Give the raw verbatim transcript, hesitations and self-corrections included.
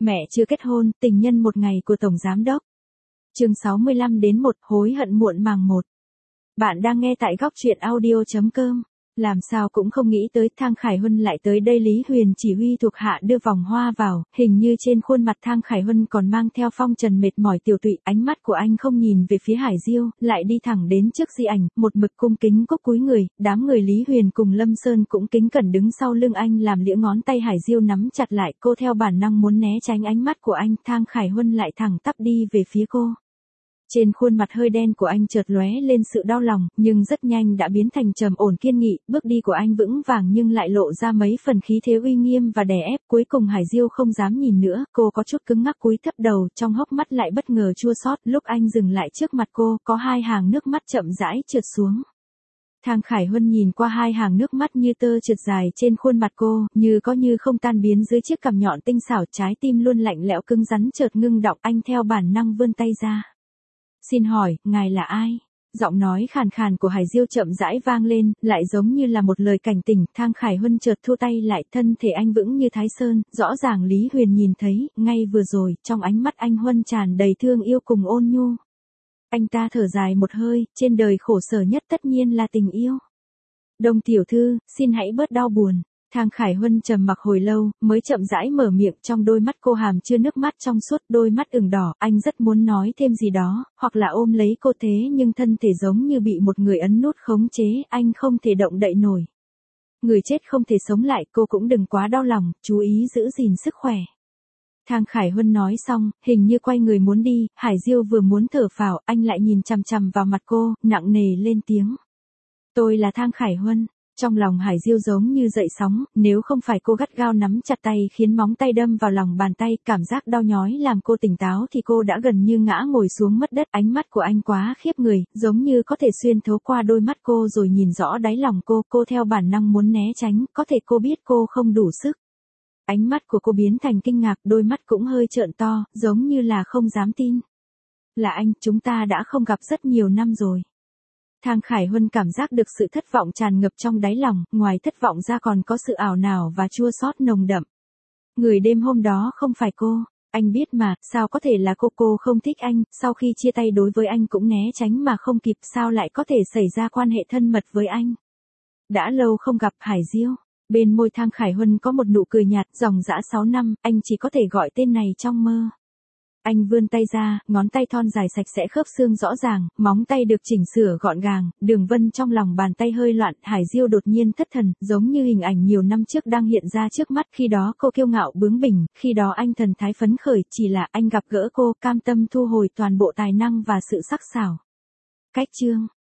Mẹ chưa kết hôn, tình nhân một ngày của Tổng Giám Đốc. Chương sáu mươi lăm đến một, hối hận muộn màng một. Bạn đang nghe tại góc truyện audio chấm com. Làm sao cũng không nghĩ tới Thang Khải Huân lại tới đây. Lý Huyền chỉ huy thuộc hạ đưa vòng hoa vào, hình như trên khuôn mặt Thang Khải Huân còn mang theo phong trần mệt mỏi tiểu tụy, ánh mắt của anh không nhìn về phía Hải Diêu, lại đi thẳng đến trước di ảnh, một mực cung kính cúc cúi người, đám người Lý Huyền cùng Lâm Sơn cũng kính cẩn đứng sau lưng anh làm lĩa ngón tay Hải Diêu nắm chặt lại, cô theo bản năng muốn né tránh ánh mắt của anh, Thang Khải Huân lại thẳng tắp đi về phía cô. Trên khuôn mặt hơi đen của anh chợt lóe lên sự đau lòng, nhưng rất nhanh đã biến thành trầm ổn kiên nghị, bước đi của anh vững vàng nhưng lại lộ ra mấy phần khí thế uy nghiêm và đè ép. Cuối cùng Hải Diêu không dám nhìn nữa, cô có chút cứng ngắc cúi thấp đầu, trong hốc mắt lại bất ngờ chua xót. Lúc anh dừng lại trước mặt cô, có hai hàng nước mắt chậm rãi trượt xuống. Thang Khải Huân nhìn qua hai hàng nước mắt như tơ trượt dài trên khuôn mặt cô, như có như không tan biến dưới chiếc cằm nhọn tinh xảo, trái tim luôn lạnh lẽo cứng rắn chợt ngưng đọng, anh theo bản năng vươn tay ra. Xin hỏi, ngài là ai? Giọng nói khàn khàn của Hải Diêu chậm rãi vang lên, lại giống như là một lời cảnh tỉnh. Thang Khải Huân chợt thu tay lại, thân thể anh vững như Thái Sơn, rõ ràng Lý Huyền nhìn thấy, ngay vừa rồi, trong ánh mắt anh Huân tràn đầy thương yêu cùng ôn nhu. Anh ta thở dài một hơi, trên đời khổ sở nhất tất nhiên là tình yêu. Đông tiểu thư, xin hãy bớt đau buồn. Thang Khải Huân trầm mặc hồi lâu, mới chậm rãi mở miệng, trong đôi mắt cô hàm chứa nước mắt trong suốt, đôi mắt ửng đỏ, anh rất muốn nói thêm gì đó, hoặc là ôm lấy cô thế nhưng thân thể giống như bị một người ấn nút khống chế, anh không thể động đậy nổi. Người chết không thể sống lại, cô cũng đừng quá đau lòng, chú ý giữ gìn sức khỏe. Thang Khải Huân nói xong, hình như quay người muốn đi, Hải Diêu vừa muốn thở phào, anh lại nhìn chằm chằm vào mặt cô, nặng nề lên tiếng. Tôi là Thang Khải Huân. Trong lòng Hải Diêu giống như dậy sóng, nếu không phải cô gắt gao nắm chặt tay khiến móng tay đâm vào lòng bàn tay, cảm giác đau nhói làm cô tỉnh táo thì cô đã gần như ngã ngồi xuống mất đất. Ánh mắt của anh quá khiếp người, giống như có thể xuyên thấu qua đôi mắt cô rồi nhìn rõ đáy lòng cô, cô theo bản năng muốn né tránh, có thể cô biết cô không đủ sức. Ánh mắt của cô biến thành kinh ngạc, đôi mắt cũng hơi trợn to, giống như là không dám tin. Là anh, chúng ta đã không gặp rất nhiều năm rồi. Thang Khải Huân cảm giác được sự thất vọng tràn ngập trong đáy lòng, ngoài thất vọng ra còn có sự ảo não và chua xót nồng đậm. Người đêm hôm đó không phải cô, anh biết mà, sao có thể là cô, cô không thích anh, sau khi chia tay đối với anh cũng né tránh mà không kịp, sao lại có thể xảy ra quan hệ thân mật với anh. Đã lâu không gặp Hải Diêu, bên môi Thang Khải Huân có một nụ cười nhạt, dòng dã sáu năm, anh chỉ có thể gọi tên này trong mơ. Anh vươn tay ra, ngón tay thon dài sạch sẽ khớp xương rõ ràng, móng tay được chỉnh sửa gọn gàng, đường vân trong lòng bàn tay hơi loạn, Hải Diêu đột nhiên thất thần, giống như hình ảnh nhiều năm trước đang hiện ra trước mắt, khi đó cô kiêu ngạo bướng bỉnh, khi đó anh thần thái phấn khởi, chỉ là anh gặp gỡ cô, cam tâm thu hồi toàn bộ tài năng và sự sắc sảo. Cách chương